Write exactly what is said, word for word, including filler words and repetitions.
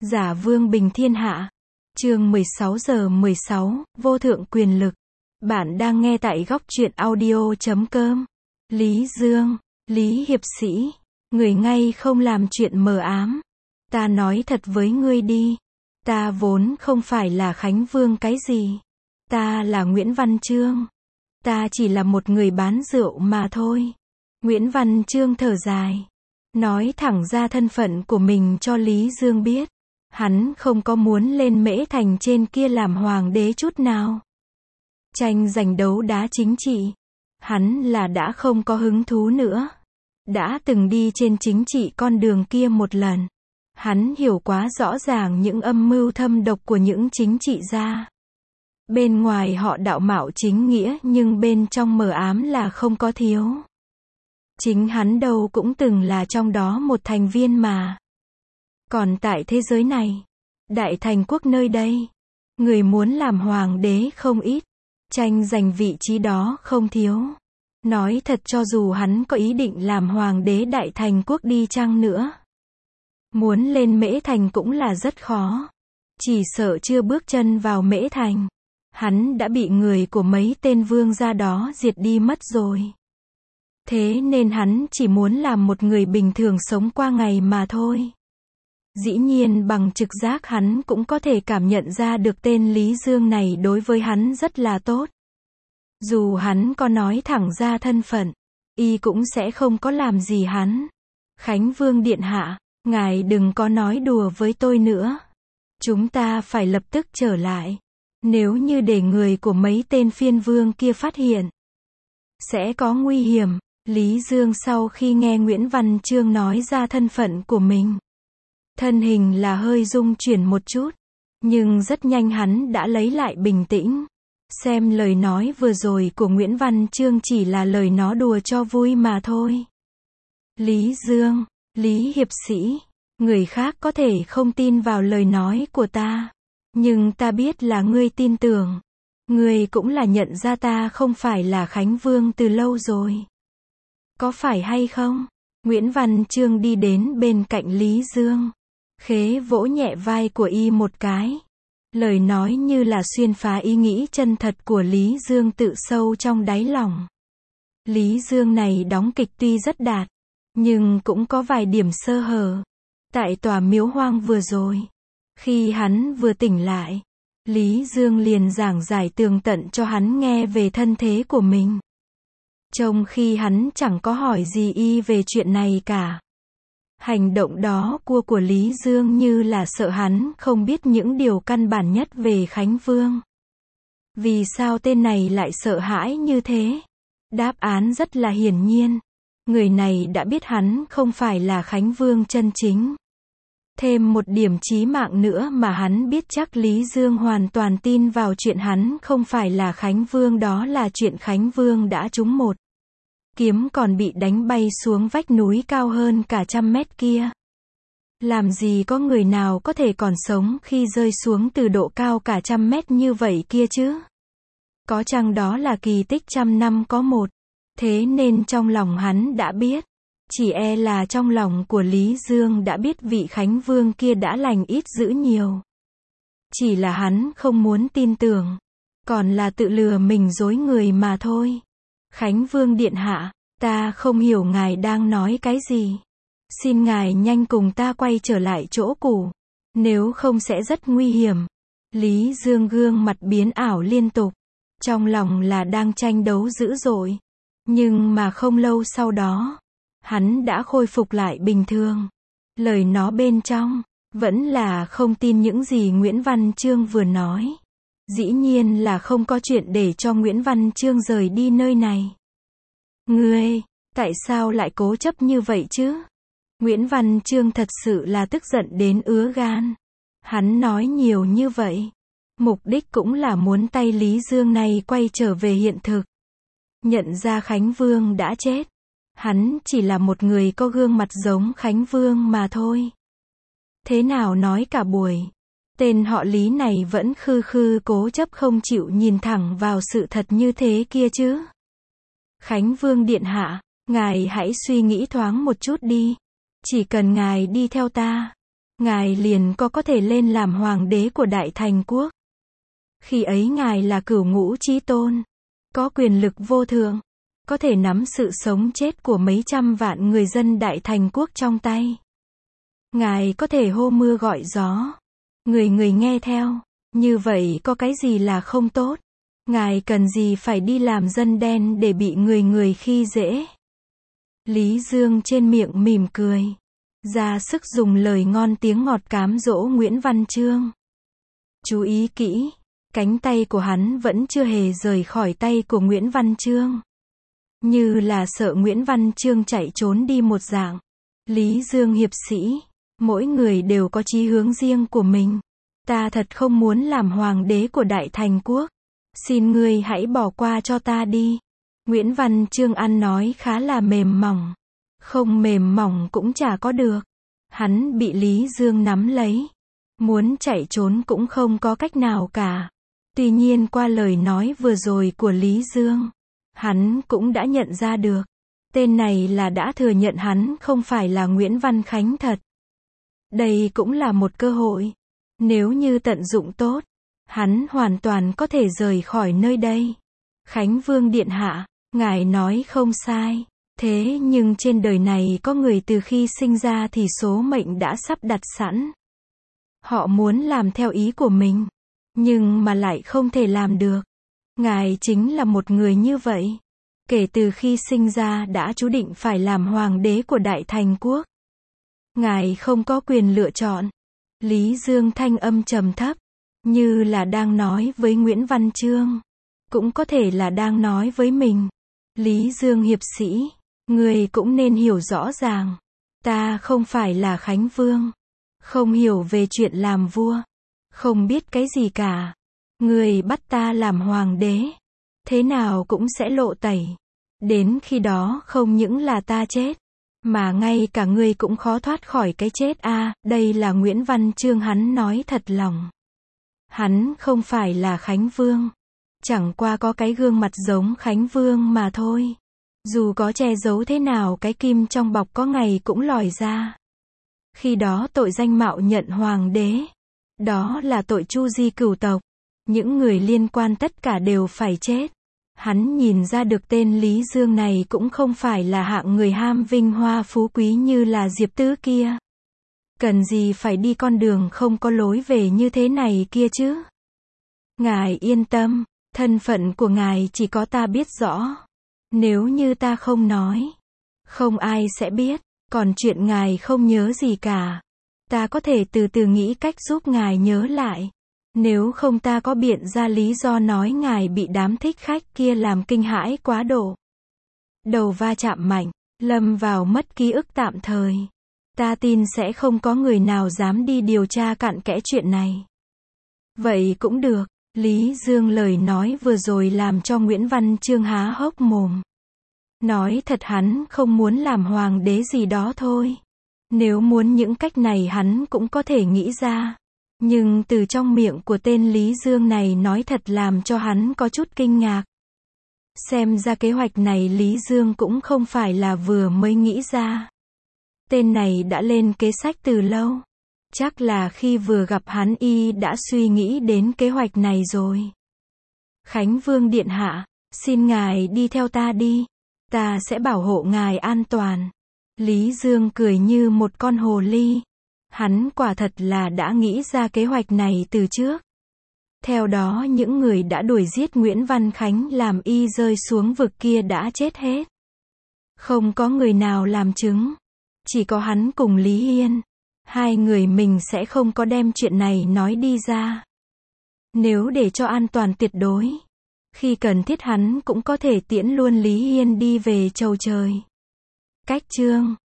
Giả vương bình thiên hạ. Chương mười sáu giờ mười sáu, vô thượng quyền lực. Bạn đang nghe tại góc truyện audio chấm com. Lý Dương, Lý hiệp sĩ, người ngay không làm chuyện mờ ám. Ta nói thật với ngươi đi. Ta vốn không phải là Khánh Vương cái gì. Ta là Nguyễn Văn Chương. Ta chỉ là một người bán rượu mà thôi. Nguyễn Văn Chương thở dài. Nói thẳng ra thân phận của mình cho Lý Dương biết. Hắn không có muốn lên Mễ Thành trên kia làm hoàng đế chút nào. Tranh giành đấu đá chính trị. Hắn là đã không có hứng thú nữa. Đã từng đi trên chính trị con đường kia một lần. Hắn hiểu quá rõ ràng những âm mưu thâm độc của những chính trị gia. Bên ngoài họ đạo mạo chính nghĩa nhưng bên trong mờ ám là không có thiếu. Chính hắn đâu cũng từng là trong đó một thành viên mà. Còn tại thế giới này, đại thành quốc nơi đây, người muốn làm hoàng đế không ít, tranh giành vị trí đó không thiếu. Nói thật cho dù hắn có ý định làm hoàng đế đại thành quốc đi chăng nữa, muốn lên Mễ Thành cũng là rất khó. Chỉ sợ chưa bước chân vào Mễ Thành, hắn đã bị người của mấy tên vương gia đó diệt đi mất rồi. Thế nên hắn chỉ muốn làm một người bình thường sống qua ngày mà thôi. Dĩ nhiên bằng trực giác hắn cũng có thể cảm nhận ra được tên Lý Dương này đối với hắn rất là tốt. Dù hắn có nói thẳng ra thân phận, y cũng sẽ không có làm gì hắn. Khánh Vương điện hạ, ngài đừng có nói đùa với tôi nữa. Chúng ta phải lập tức trở lại. Nếu như để người của mấy tên phiên vương kia phát hiện, sẽ có nguy hiểm. Lý Dương sau khi nghe Nguyễn Văn Chương nói ra thân phận của mình, thân hình là hơi rung chuyển một chút, nhưng rất nhanh hắn đã lấy lại bình tĩnh. Xem lời nói vừa rồi của Nguyễn Văn Chương chỉ là lời nó đùa cho vui mà thôi. Lý Dương, Lý hiệp sĩ, người khác có thể không tin vào lời nói của ta, nhưng ta biết là ngươi tin tưởng. Ngươi cũng là nhận ra ta không phải là Khánh Vương từ lâu rồi. Có phải hay không? Nguyễn Văn Chương đi đến bên cạnh Lý Dương. Khế vỗ nhẹ vai của y một cái. Lời nói như là xuyên phá ý nghĩ chân thật của Lý Dương tự sâu trong đáy lòng. Lý Dương này đóng kịch tuy rất đạt, nhưng cũng có vài điểm sơ hở. Tại tòa miếu hoang vừa rồi, khi hắn vừa tỉnh lại, Lý Dương liền giảng giải tường tận cho hắn nghe về thân thế của mình. Trong khi hắn chẳng có hỏi gì y về chuyện này cả. Hành động đó của của Lý Dương như là sợ hắn không biết những điều căn bản nhất về Khánh Vương. Vì sao tên này lại sợ hãi như thế? Đáp án rất là hiển nhiên. Người này đã biết hắn không phải là Khánh Vương chân chính. Thêm một điểm chí mạng nữa mà hắn biết chắc Lý Dương hoàn toàn tin vào chuyện hắn không phải là Khánh Vương, đó là chuyện Khánh Vương đã trúng một kiếm còn bị đánh bay xuống vách núi cao hơn cả trăm mét kia. Làm gì có người nào có thể còn sống khi rơi xuống từ độ cao cả trăm mét như vậy kia chứ? Có chăng đó là kỳ tích trăm năm có một. Thế nên trong lòng hắn đã biết. Chỉ e là trong lòng của Lý Dương đã biết vị Khánh Vương kia đã lành ít dữ nhiều. Chỉ là hắn không muốn tin tưởng. Còn là tự lừa mình dối người mà thôi. Khánh Vương điện hạ, ta không hiểu ngài đang nói cái gì. Xin ngài nhanh cùng ta quay trở lại chỗ cũ. Nếu không sẽ rất nguy hiểm. Lý Dương gương mặt biến ảo liên tục. Trong lòng là đang tranh đấu dữ dội. Nhưng mà không lâu sau đó, hắn đã khôi phục lại bình thường. Lời nó bên trong, vẫn là không tin những gì Nguyễn Văn Chương vừa nói. Dĩ nhiên là không có chuyện để cho Nguyễn Văn Chương rời đi nơi này. Ngươi, tại sao lại cố chấp như vậy chứ? Nguyễn Văn Chương thật sự là tức giận đến ứa gan. Hắn nói nhiều như vậy, mục đích cũng là muốn tay Lý Dương này quay trở về hiện thực. Nhận ra Khánh Vương đã chết. Hắn chỉ là một người có gương mặt giống Khánh Vương mà thôi. Thế nào nói cả buổi, tên họ Lý này vẫn khư khư cố chấp không chịu nhìn thẳng vào sự thật như thế kia chứ. Khánh Vương điện hạ, ngài hãy suy nghĩ thoáng một chút đi. Chỉ cần ngài đi theo ta, ngài liền có có thể lên làm hoàng đế của Đại Thành quốc. Khi ấy ngài là cửu ngũ chí tôn, có quyền lực vô thượng, có thể nắm sự sống chết của mấy trăm vạn người dân Đại Thành quốc trong tay. Ngài có thể hô mưa gọi gió, người người nghe theo, như vậy có cái gì là không tốt? Ngài cần gì phải đi làm dân đen để bị người người khi dễ? Lý Dương trên miệng mỉm cười, ra sức dùng lời ngon tiếng ngọt cám dỗ Nguyễn Văn Chương. Chú ý kỹ, cánh tay của hắn vẫn chưa hề rời khỏi tay của Nguyễn Văn Chương. Như là sợ Nguyễn Văn Chương chạy trốn đi một dạng. Lý Dương hiệp sĩ, mỗi người đều có chí hướng riêng của mình. Ta thật không muốn làm hoàng đế của Đại Thành quốc. Xin ngươi hãy bỏ qua cho ta đi. Nguyễn Văn Chương ăn nói khá là mềm mỏng. Không mềm mỏng cũng chả có được. Hắn bị Lý Dương nắm lấy. Muốn chạy trốn cũng không có cách nào cả. Tuy nhiên qua lời nói vừa rồi của Lý Dương, hắn cũng đã nhận ra được. Tên này là đã thừa nhận hắn không phải là Nguyễn Văn Khánh thật. Đây cũng là một cơ hội. Nếu như tận dụng tốt, hắn hoàn toàn có thể rời khỏi nơi đây. Khánh Vương điện hạ, ngài nói không sai. Thế nhưng trên đời này có người từ khi sinh ra thì số mệnh đã sắp đặt sẵn. Họ muốn làm theo ý của mình, nhưng mà lại không thể làm được. Ngài chính là một người như vậy. Kể từ khi sinh ra đã chú định phải làm hoàng đế của Đại Thành quốc. Ngài không có quyền lựa chọn. Lý Dương thanh âm trầm thấp, như là đang nói với Nguyễn Văn Chương. Cũng có thể là đang nói với mình. Lý Dương hiệp sĩ, người cũng nên hiểu rõ ràng. Ta không phải là Khánh Vương. Không hiểu về chuyện làm vua. Không biết cái gì cả. Người bắt ta làm hoàng đế. Thế nào cũng sẽ lộ tẩy. Đến khi đó không những là ta chết, mà ngay cả ngươi cũng khó thoát khỏi cái chết a. À, đây là Nguyễn Văn Chương hắn nói thật lòng. Hắn không phải là Khánh Vương. Chẳng qua có cái gương mặt giống Khánh Vương mà thôi. Dù có che giấu thế nào cái kim trong bọc có ngày cũng lòi ra. Khi đó tội danh mạo nhận hoàng đế. Đó là tội chu di cửu tộc. Những người liên quan tất cả đều phải chết. Hắn nhìn ra được tên Lý Dương này cũng không phải là hạng người ham vinh hoa phú quý như là Diệp Tứ kia. Cần gì phải đi con đường không có lối về như thế này kia chứ? Ngài yên tâm, thân phận của ngài chỉ có ta biết rõ. Nếu như ta không nói, không ai sẽ biết. Còn chuyện ngài không nhớ gì cả, ta có thể từ từ nghĩ cách giúp ngài nhớ lại. Nếu không ta có biện ra lý do nói ngài bị đám thích khách kia làm kinh hãi quá độ. Đầu va chạm mạnh, lâm vào mất ký ức tạm thời. Ta tin sẽ không có người nào dám đi điều tra cặn kẽ chuyện này. Vậy cũng được. Lý Dương lời nói vừa rồi làm cho Nguyễn Văn Chương há hốc mồm. Nói thật hắn không muốn làm hoàng đế gì đó thôi. Nếu muốn những cách này hắn cũng có thể nghĩ ra. Nhưng từ trong miệng của tên Lý Dương này nói thật làm cho hắn có chút kinh ngạc. Xem ra kế hoạch này Lý Dương cũng không phải là vừa mới nghĩ ra. Tên này đã lên kế sách từ lâu. Chắc là khi vừa gặp hắn y đã suy nghĩ đến kế hoạch này rồi. Khánh Vương điện hạ, xin ngài đi theo ta đi. Ta sẽ bảo hộ ngài an toàn. Lý Dương cười như một con hồ ly. Hắn quả thật là đã nghĩ ra kế hoạch này từ trước. Theo đó những người đã đuổi giết Nguyễn Văn Khánh làm y rơi xuống vực kia đã chết hết. Không có người nào làm chứng. Chỉ có hắn cùng Lý Hiên. Hai người mình sẽ không có đem chuyện này nói đi ra. Nếu để cho an toàn tuyệt đối, khi cần thiết hắn cũng có thể tiễn luôn Lý Hiên đi về chầu trời. Cách chương